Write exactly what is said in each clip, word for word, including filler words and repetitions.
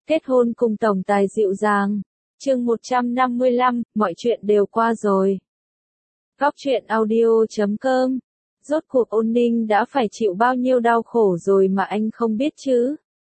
Kết hôn cùng tổng tài dịu dàng. Chương một trăm năm mươi lăm, mọi chuyện đều qua rồi. Góc truyện audio chấm com. Rốt cuộc Ôn Ninh đã phải chịu bao nhiêu đau khổ rồi mà anh không biết chứ?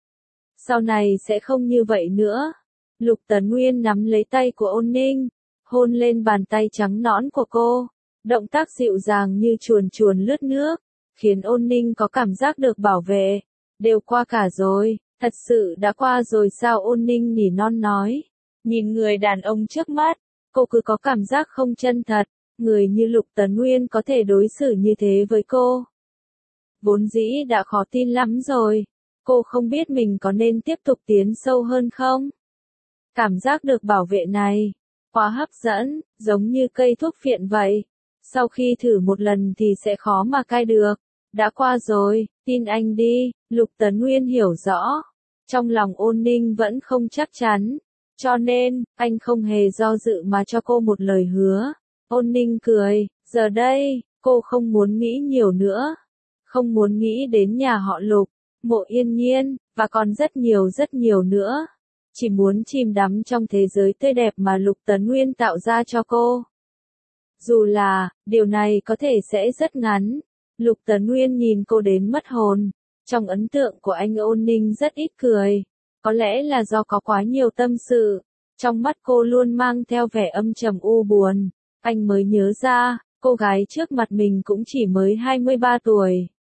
Sau này sẽ không như vậy nữa. Lục Tấn Nguyên nắm lấy tay của Ôn Ninh, hôn lên bàn tay trắng nõn của cô. Động tác dịu dàng như chuồn chuồn lướt nước, khiến Ôn Ninh có cảm giác được bảo vệ. Đều qua cả rồi, thật sự đã qua rồi sao? Ôn Ninh nỉ non nói. Nhìn người đàn ông trước mắt, cô cứ có cảm giác không chân thật. Người như Lục Tấn Nguyên có thể đối xử như thế với cô. Vốn dĩ đã khó tin lắm rồi. Cô không biết mình có nên tiếp tục tiến sâu hơn không? Cảm giác được bảo vệ này, quá hấp dẫn, giống như cây thuốc phiện vậy. Sau khi thử một lần thì sẽ khó mà cai được. Đã qua rồi, tin anh đi. Lục Tấn Nguyên hiểu rõ. Trong lòng Ôn Ninh vẫn không chắc chắn. Cho nên, anh không hề do dự mà cho cô một lời hứa. Ôn Ninh cười, giờ đây, cô không muốn nghĩ nhiều nữa. Không muốn nghĩ đến nhà họ Lục, Mộ Yên Nhiên, và còn rất nhiều rất nhiều nữa. Chỉ muốn chìm đắm trong thế giới tươi đẹp mà Lục Tấn Nguyên tạo ra cho cô. Dù là, điều này có thể sẽ rất ngắn. Lục Tấn Nguyên nhìn cô đến mất hồn. Trong ấn tượng của anh Ôn Ninh rất ít cười. Có lẽ là do có quá nhiều tâm sự. Trong mắt cô luôn mang theo vẻ âm trầm u buồn. Anh mới nhớ ra, cô gái trước mặt mình cũng chỉ mới hai mươi ba tuổi.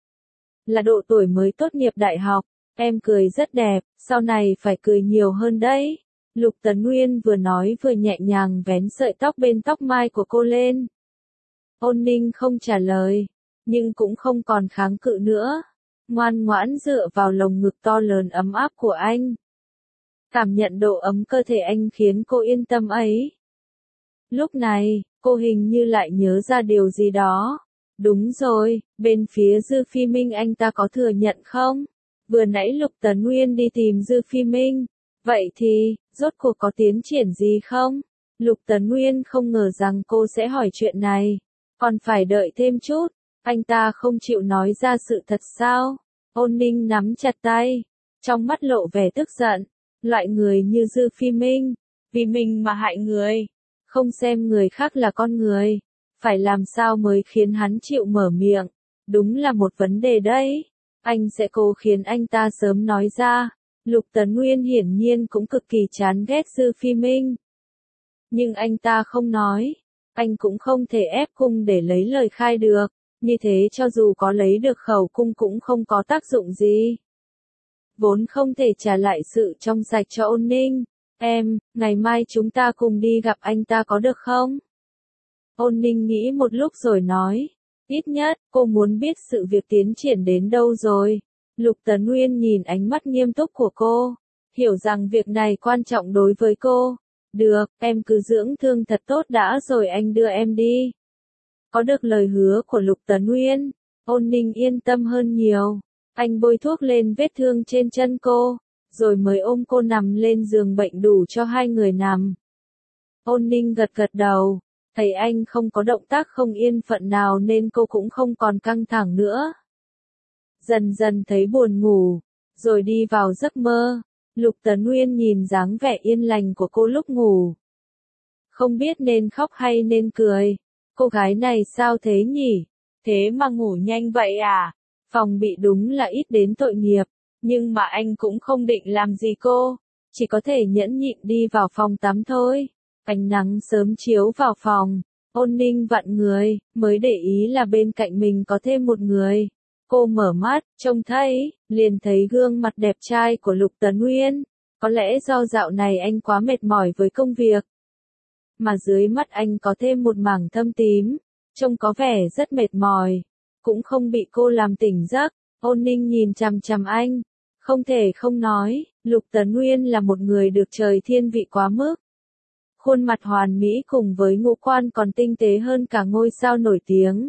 Là độ tuổi mới tốt nghiệp đại học. Em cười rất đẹp, sau này phải cười nhiều hơn đấy. Lục Tấn Nguyên vừa nói vừa nhẹ nhàng vén sợi tóc bên tóc mai của cô lên. Ôn Ninh không trả lời, nhưng cũng không còn kháng cự nữa. Ngoan ngoãn dựa vào lồng ngực to lớn ấm áp của anh. Cảm nhận độ ấm cơ thể anh khiến cô yên tâm ấy. Lúc này, cô hình như lại nhớ ra điều gì đó. Đúng rồi, bên phía Dư Phi Minh anh ta có thừa nhận không? Vừa nãy Lục Tấn Nguyên đi tìm Dư Phi Minh. Vậy thì, rốt cuộc có tiến triển gì không? Lục Tấn Nguyên không ngờ rằng cô sẽ hỏi chuyện này. Còn phải đợi thêm chút. Anh ta không chịu nói ra sự thật sao? Ôn Ninh nắm chặt tay. Trong mắt lộ vẻ tức giận. Loại người như Dư Phi Minh. Vì mình mà hại người. Không xem người khác là con người. Phải làm sao mới khiến hắn chịu mở miệng. Đúng là một vấn đề đấy. Anh sẽ cố khiến anh ta sớm nói ra. Lục Tấn Nguyên hiển nhiên cũng cực kỳ chán ghét Dư Phi Minh. Nhưng anh ta không nói. Anh cũng không thể ép cung để lấy lời khai được. Như thế cho dù có lấy được khẩu cung cũng không có tác dụng gì. Vốn không thể trả lại sự trong sạch cho Ôn Ninh. Em, ngày mai chúng ta cùng đi gặp anh ta có được không? Ôn Ninh nghĩ một lúc rồi nói. Ít nhất, cô muốn biết sự việc tiến triển đến đâu rồi. Lục Tấn Nguyên nhìn ánh mắt nghiêm túc của cô. Hiểu rằng việc này quan trọng đối với cô. Được, em cứ dưỡng thương thật tốt đã rồi anh đưa em đi. Có được lời hứa của Lục Tấn Nguyên, Ôn Ninh yên tâm hơn nhiều. Anh bôi thuốc lên vết thương trên chân cô, rồi mới ôm cô nằm lên giường bệnh đủ cho hai người nằm. Ôn Ninh gật gật đầu, thấy anh không có động tác không yên phận nào nên cô cũng không còn căng thẳng nữa. Dần dần thấy buồn ngủ, rồi đi vào giấc mơ. Lục Tấn Nguyên nhìn dáng vẻ yên lành của cô lúc ngủ. Không biết nên khóc hay nên cười. Cô gái này sao thế nhỉ? Thế mà ngủ nhanh vậy à? Phòng bị đúng là ít đến tội nghiệp. Nhưng mà anh cũng không định làm gì cô. Chỉ có thể nhẫn nhịn đi vào phòng tắm thôi. Ánh nắng sớm chiếu vào phòng. Ôn Ninh vặn người, mới để ý là bên cạnh mình có thêm một người. Cô mở mắt, trông thấy, liền thấy gương mặt đẹp trai của Lục Tấn Nguyên. Có lẽ do dạo này anh quá mệt mỏi với công việc. Mà dưới mắt anh có thêm một mảng thâm tím, trông có vẻ rất mệt mỏi. Cũng không bị cô làm tỉnh giấc. Ôn Ninh nhìn chằm chằm anh. Không thể không nói, Lục Tấn Nguyên là một người được trời thiên vị quá mức. Khuôn mặt hoàn mỹ cùng với ngũ quan còn tinh tế hơn cả ngôi sao nổi tiếng.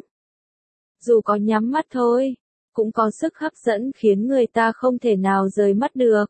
Dù có nhắm mắt thôi, cũng có sức hấp dẫn khiến người ta không thể nào rời mắt được.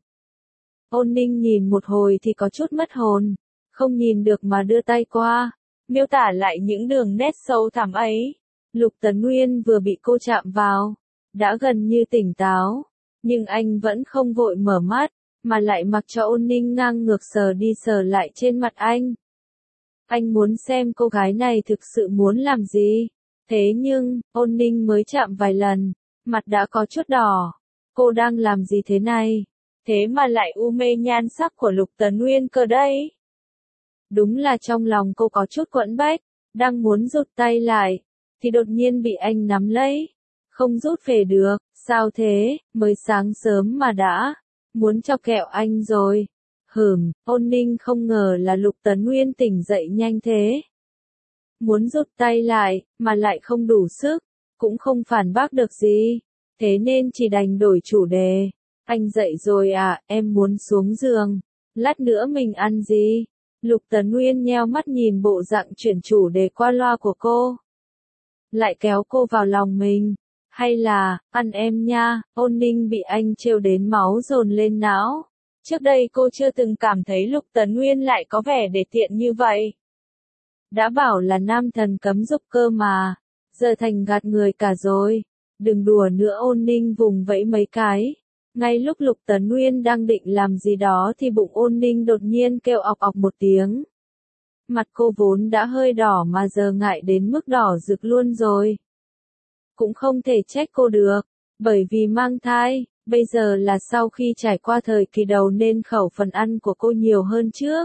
Ôn Ninh nhìn một hồi thì có chút mất hồn, không nhìn được mà đưa tay qua, miêu tả lại những đường nét sâu thẳm ấy. Lục Tấn Nguyên vừa bị cô chạm vào, đã gần như tỉnh táo, nhưng anh vẫn không vội mở mắt, mà lại mặc cho Ôn Ninh ngang ngược sờ đi sờ lại trên mặt anh. Anh muốn xem cô gái này thực sự muốn làm gì. Thế nhưng, Ôn Ninh mới chạm vài lần, mặt đã có chút đỏ. Cô đang làm gì thế này? Thế mà lại u mê nhan sắc của Lục Tấn Nguyên cơ đấy. Đúng là trong lòng cô có chút quẫn bách, đang muốn rụt tay lại, thì đột nhiên bị anh nắm lấy. Không rút về được, sao thế, mới sáng sớm mà đã, muốn cho kẹo anh rồi. Hửm, Ôn Ninh không ngờ là Lục Tấn Nguyên tỉnh dậy nhanh thế. Muốn rút tay lại, mà lại không đủ sức, cũng không phản bác được gì, thế nên chỉ đành đổi chủ đề. Anh dậy rồi à, em muốn xuống giường, lát nữa mình ăn gì? Lục Tấn Nguyên nheo mắt nhìn bộ dạng chuyển chủ đề qua loa của cô. Lại kéo cô vào lòng mình. Hay là, ăn em nha, Ôn Ninh bị anh trêu đến máu dồn lên não. Trước đây cô chưa từng cảm thấy Lục Tấn Nguyên lại có vẻ để tiện như vậy. Đã bảo là nam thần cấm dục cơ mà, giờ thành gạt người cả rồi. Đừng đùa nữa, Ôn Ninh vùng vẫy mấy cái. Ngay lúc Lục Tấn Nguyên đang định làm gì đó thì bụng Ôn Ninh đột nhiên kêu ọc ọc một tiếng. Mặt cô vốn đã hơi đỏ mà giờ ngại đến mức đỏ rực luôn rồi. Cũng không thể trách cô được, bởi vì mang thai, bây giờ là sau khi trải qua thời kỳ đầu nên khẩu phần ăn của cô nhiều hơn trước.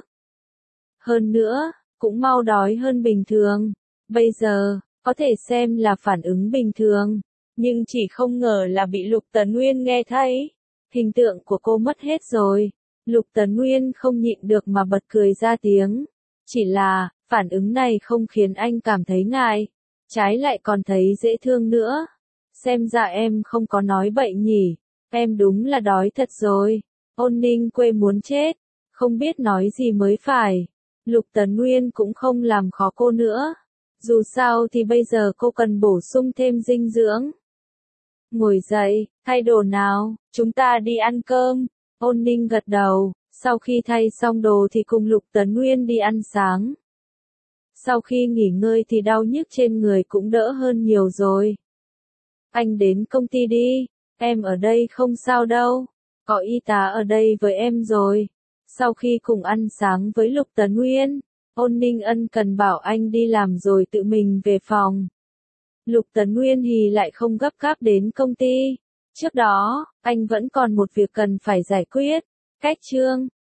Hơn nữa, cũng mau đói hơn bình thường. Bây giờ, có thể xem là phản ứng bình thường, nhưng chỉ không ngờ là bị Lục Tấn Nguyên nghe thấy. Hình tượng của cô mất hết rồi. Lục Tấn Nguyên không nhịn được mà bật cười ra tiếng. Chỉ là, phản ứng này không khiến anh cảm thấy ngại, trái lại còn thấy dễ thương nữa. Xem ra em không có nói bậy nhỉ, em đúng là đói thật rồi. Ôn Ninh quê muốn chết, không biết nói gì mới phải. Lục Tấn Nguyên cũng không làm khó cô nữa. Dù sao thì bây giờ cô cần bổ sung thêm dinh dưỡng. Ngồi dậy, thay đồ nào, chúng ta đi ăn cơm. Ôn Ninh gật đầu, sau khi thay xong đồ thì cùng Lục Tấn Nguyên đi ăn sáng. Sau khi nghỉ ngơi thì đau nhức trên người cũng đỡ hơn nhiều rồi. Anh đến công ty đi, em ở đây không sao đâu, có y tá ở đây với em rồi. Sau khi cùng ăn sáng với Lục Tấn Nguyên, Ôn Ninh ân cần bảo anh đi làm rồi tự mình về phòng. Lục Tấn Nguyên thì lại không gấp gáp đến công ty. Trước đó, anh vẫn còn một việc cần phải giải quyết. Cách chương